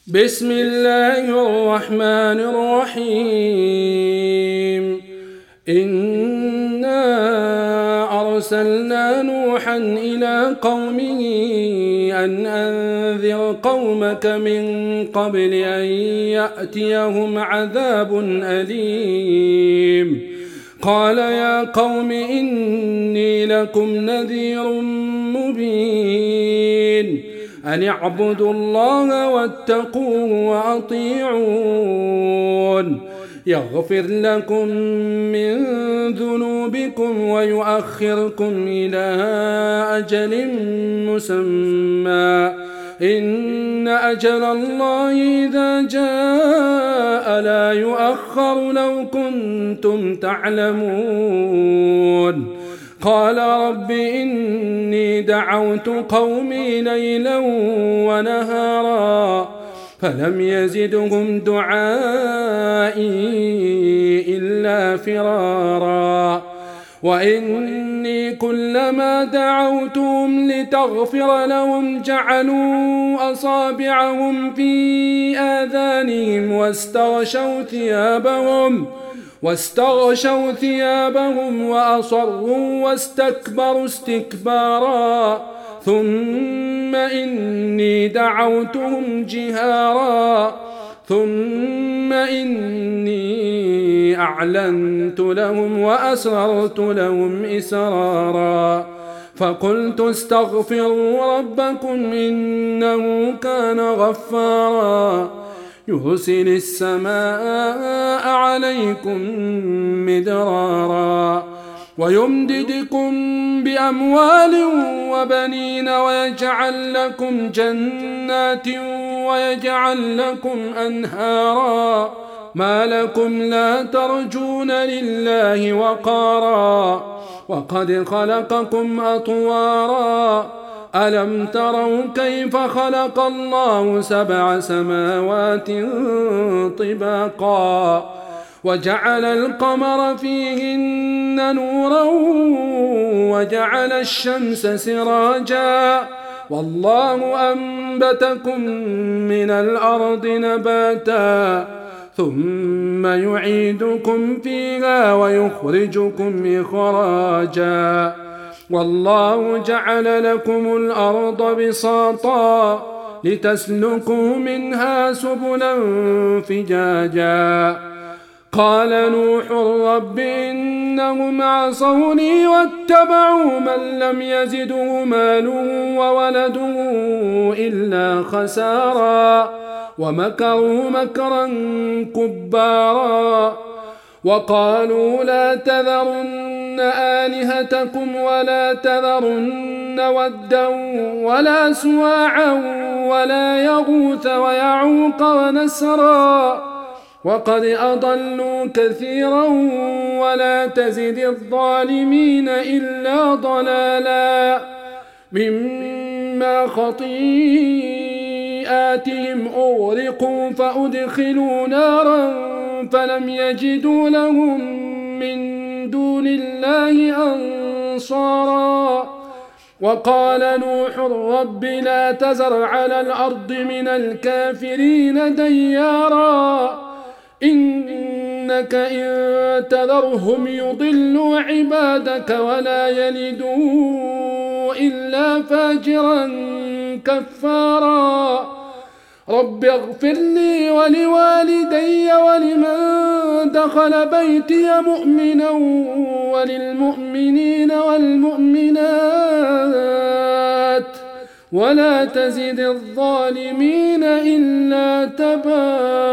بسم الله الرحمن الرحيم. إنا أرسلنا نوحا إلى قومه أن أنذر قومك من قبل أن يأتيهم عذاب أليم. قال يا قوم إني لكم نذير مبين أن اعبدوا الله واتقوه وأطيعون يغفر لكم من ذنوبكم ويؤخركم إلى أجل مسمى إن أجل الله إذا جاء لا يؤخر لو كنتم تعلمون. قال رب إني دعوت قومي ليلا ونهارا فلم يزدهم دعائي إلا فرارا وإني كلما دعوتهم لتغفر لهم جعلوا أصابعهم في آذانهم واستغشوا ثيابهم وأصروا واستكبروا استكبارا ثم إني دعوتهم جهارا ثم إني أعلنت لهم وأسررت لهم إسرارا فقلت استغفروا ربكم إنه كان غفارا يرسل السماء عليكم مدرارا ويمددكم بأموال وبنين ويجعل لكم جنات ويجعل لكم أنهارا ما لكم لا ترجون لله وقارا وقد خلقكم أطوارا ألم تروا كيف خلق الله 7 سماوات طباقا وجعل القمر فيهن نورا وجعل الشمس سراجا والله أنبتكم من الأرض نباتا ثم يعيدكم فيها ويخرجكم إخراجا والله جعل لكم الأرض بساطا لتسلكوا منها سبلا فجاجا قال نوح رب إنهم عصوني واتبعوا من لم يزده ماله وولده إلا خسارا ومكروا مكرا كبارا وقالوا لا تذرن آلهتكم ولا تذرن ودا ولا سواعا ولا يغوث ويعوق ونسرا وقد أضلوا كثيرا ولا تزد الظالمين إلا ضلالا مما خطيئاتهم أغرقوا فأدخلوا نارا فلم يجدوا لهم من دون الله أنصارا وقال نوح رب لا تذر على الأرض من الكافرين ديارا إنك إن تذرهم يضلوا عبادك ولا يلدوا إلا فاجرا كفارا رب اغفر لي ولوالدي ولمن دخل بيتي مؤمنا وللمؤمنين والمؤمنات ولا تزد الظالمين إلا تبارا.